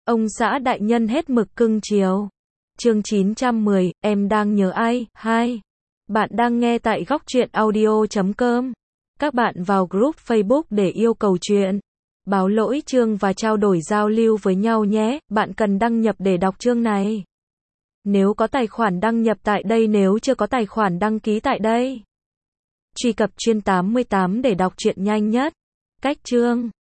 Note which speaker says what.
Speaker 1: Ông xã đại nhân hết mực cưng chiều. Chương 910, em đang nhớ ai? 2. Bạn đang nghe tại Góc Truyện Audio.com. Các bạn vào group Facebook để yêu cầu chuyện, báo lỗi chương và trao đổi giao lưu với nhau nhé. Bạn cần đăng nhập để đọc chương này. Nếu có tài khoản đăng nhập tại đây, nếu chưa có tài khoản đăng ký tại đây. Truy cập chuyên 88 để đọc truyện nhanh nhất. Cách chương.